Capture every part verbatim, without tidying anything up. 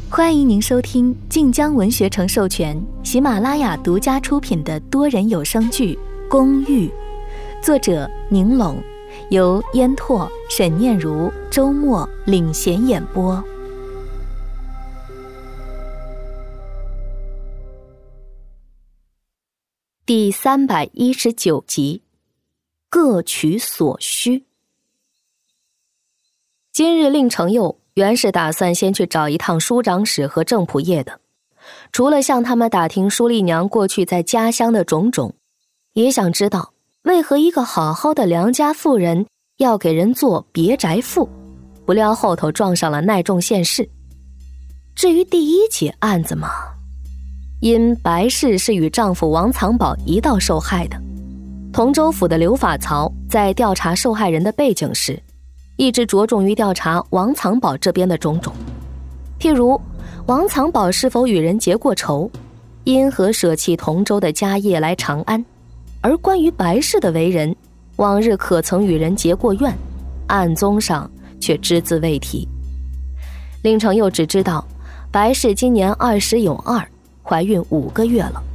欢迎您收听晋江文学城授权、喜马拉雅独家出品的多人有声剧《公寓》，作者宁拢，由烟拓、沈念如、周末领衔演播。第三百一十九集，各取所需。今日令程佑原是打算先去找一趟舒长史和郑普业的，除了向他们打听舒丽娘过去在家乡的种种，也想知道为何一个好好的良家妇人要给人做别宅妇，不料后头撞上了奈众县事。至于第一起案子嘛，因白氏是与丈夫王藏宝一道受害的，同州府的刘法曹在调查受害人的背景时，一直着重于调查王藏宝这边的种种，譬如王藏宝是否与人结过仇，因何舍弃同州的家业来长安，而关于白氏的为人，往日可曾与人结过怨，案宗上却只字未提。令程佑只知道白氏今年二十有二，怀孕五个月了。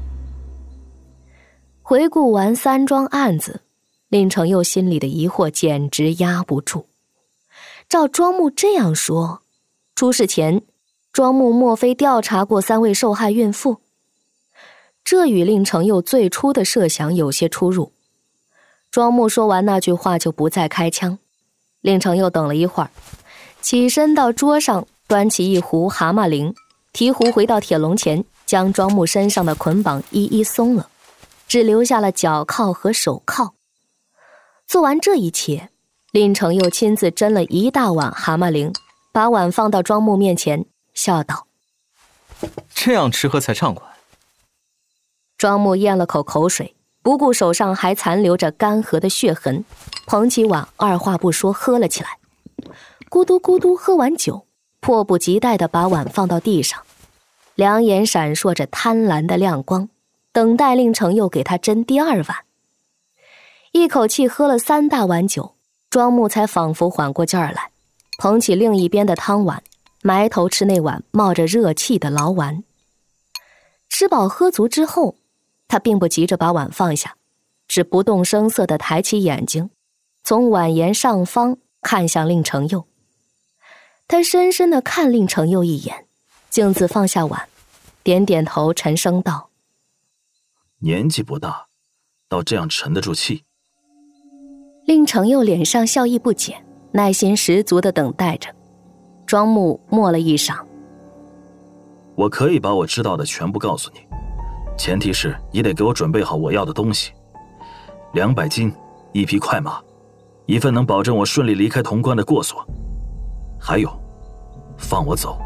回顾完三桩案子，令程佑心里的疑惑简直压不住。照庄木这样说，出事前庄木莫非调查过三位受害孕妇？这与令程佑最初的设想有些出入。庄木说完那句话就不再开枪。令程佑等了一会儿，起身到桌上端起一壶蛤蟆灵，提壶回到铁笼前，将庄木身上的捆绑一一松了，只留下了脚铐和手铐。做完这一切，令程佑亲自斟了一大碗蛤蟆灵，把碗放到庄木面前，笑道： 这样吃喝才畅快。 庄木咽了口口水，不顾手上还残留着干涸的血痕，捧起碗二话不说喝了起来。咕嘟咕嘟喝完酒，迫不及待地把碗放到地上，两眼闪烁着贪婪的亮光，等待令程佑给他斟第二碗。一口气喝了三大碗酒，庄木才仿佛缓过劲儿来，捧起另一边的汤碗，埋头吃那碗冒着热气的牢丸。吃饱喝足之后，他并不急着把碗放下，只不动声色地抬起眼睛，从碗沿上方看向令程佑。他深深地看令程佑一眼，径自放下碗，点点头，沉声道： 年纪不大，倒这样沉得住气。 令程佑脸上笑意不减，耐心十足地等待着。庄木默了一晌： 我可以把我知道的全部告诉你，前提是你得给我准备好我要的东西。两百金，一匹快马，一份能保证我顺利离开潼关的过所，还有放我走。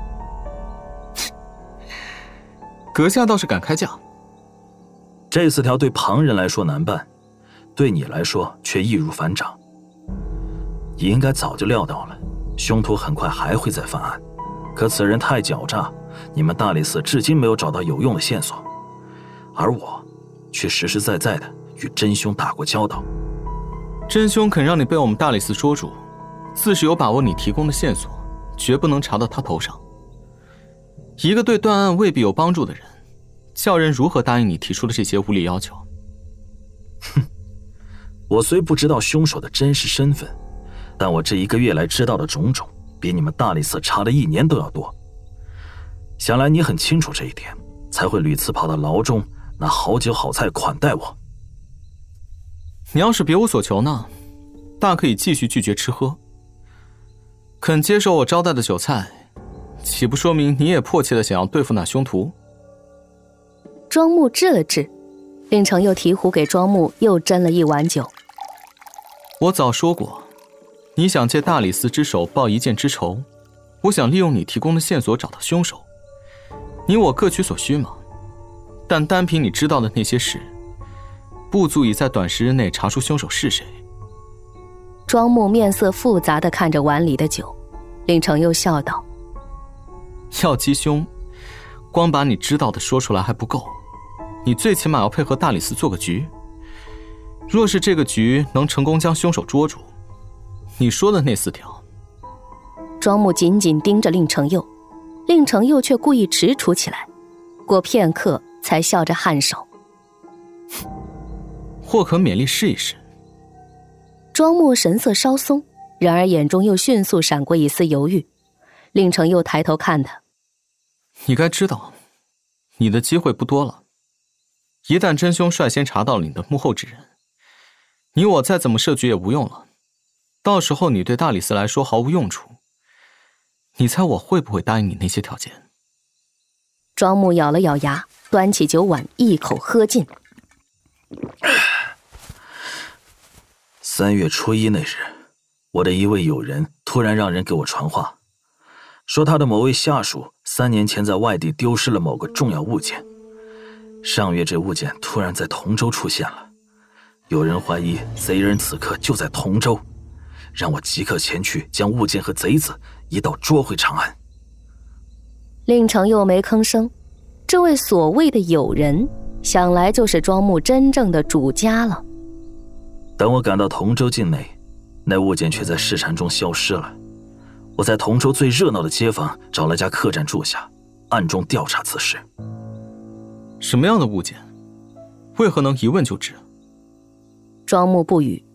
阁下倒是敢开价。 这四条对旁人来说难办，对你来说却易如反掌。你应该早就料到了，凶徒很快还会再犯案，可此人太狡诈，你们大理寺至今没有找到有用的线索，而我却实实在在的与真凶打过交道。 真凶肯让你被我们大理寺捉住，自是有把握你提供的线索绝不能查到他头上。一个对断案未必有帮助的人，叫人如何答应你提出的这些无理要求？ 哼，我虽不知道凶手的真实身份，但我这一个月来知道的种种，比你们大理寺查了一年都要多。想来你很清楚这一点，才会屡次跑到牢中拿好酒好菜款待我。 你要是别无所求呢，大可以继续拒绝吃喝。肯接受我招待的酒菜，岂不说明你也迫切地想要对付那凶徒？ 庄木治了治，令程又提壶给庄木又斟了一碗酒。 我早说过，你想借大理寺之手报一箭之仇，我想利用你提供的线索找到凶手，你我各取所需嘛。但单凭你知道的那些事，不足以在短时日内查出凶手是谁。 庄木面色复杂地看着碗里的酒，令程又笑道： 要击凶，光把你知道的说出来还不够，你最起码要配合大理寺做个局。若是这个局能成功将凶手捉住，你说的那四条。 庄木紧紧盯着令程佑， 令程佑却故意踟蹰起来，过片刻才笑着颔首。 或可勉力试一试。 庄木神色稍松，然而眼中又迅速闪过一丝犹豫。令程佑抬头看他， 你该知道，你的机会不多了。一旦真凶率先查到了你的幕后之人，你我再怎么设局也无用了，到时候你对大理寺来说毫无用处。你猜我会不会答应你那些条件？ 庄木咬了咬牙，端起酒碗一口喝尽。 三月初一那日，我的一位友人突然让人给我传话，说他的某位下属三年前在外地丢失了某个重要物件，上月这物件突然在同州出现了，有人怀疑贼人此刻就在同州，让我即刻前去将物件和贼子一道捉回长安。 令程佑没吭声，这位所谓的友人想来就是庄木真正的主家了。 等我赶到同州境内，那物件却在市场中消失了。我在同州最热闹的街坊找了家客栈住下，暗中调查此事。 什么样的物件？为何能一问就知？ 庄木不语。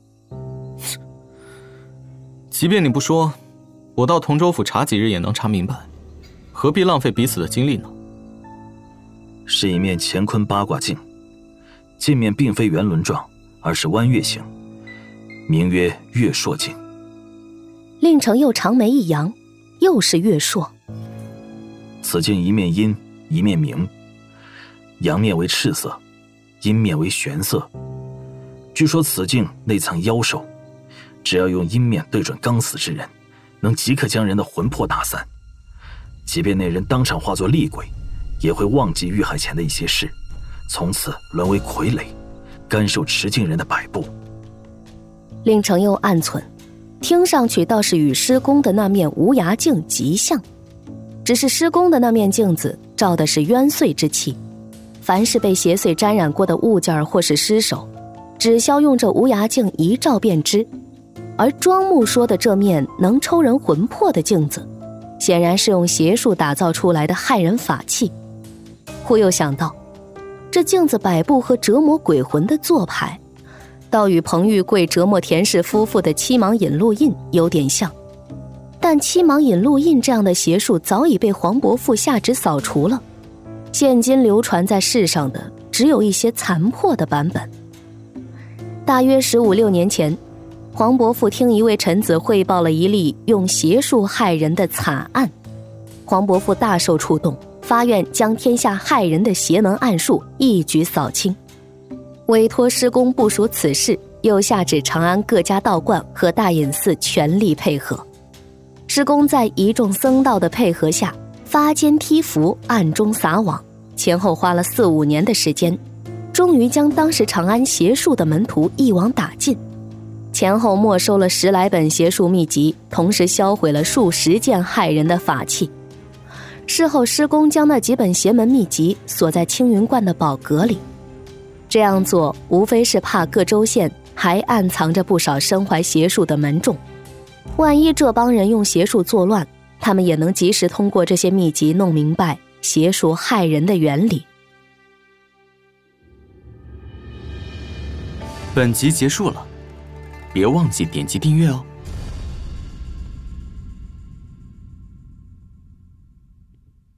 即便你不说，我到同州府查几日也能查明白，何必浪费彼此的精力呢？ 是一面乾坤八卦镜，镜面并非圆轮状，而是弯月形，名曰月朔镜。 令程佑长眉一扬，又是月朔。 此镜一面阴，一面明，阳面为赤色，阴面为玄色。据说此镜内藏妖兽，只要用阴面对准刚死之人，能即刻将人的魂魄打散，即便那人当场化作厉鬼，也会忘记遇害前的一些事，从此沦为傀儡，甘受持镜人的摆布。 令程佑暗忖，听上去倒是与施公的那面无涯镜极像，只是施公的那面镜子照的是冤祟之气，凡是被邪祟沾染过的物件或是尸首，只消用这无涯镜一照便知。而庄木说的这面能抽人魂魄的镜子，显然是用邪术打造出来的害人法器。忽又想到，这镜子摆布和折磨鬼魂的做派，倒与彭玉贵折磨田氏夫妇的七芒引路印有点像，但七芒引路印这样的邪术早已被黄伯父下旨扫除了，现今流传在世上的只有一些残破的版本。大约十五六年前，黄伯父听一位臣子汇报了一例用邪术害人的惨案，黄伯父大受触动，发愿将天下害人的邪门暗术一举扫清，委托施公部署此事，又下旨长安各家道观和大隐寺全力配合。施公在一众僧道的配合下，发间披伏，暗中撒网，前后花了四五年的时间，终于将当时长安邪术的门徒一网打尽，前后没收了十来本邪术秘籍，同时销毁了数十件害人的法器。事后施公将那几本邪门秘籍锁在青云观的宝阁里，这样做无非是怕各州县还暗藏着不少身怀邪术的门众，万一这帮人用邪术作乱，他们也能及时通过这些秘籍弄明白邪术害人的原理。 本集结束了，别忘记点击订阅哦。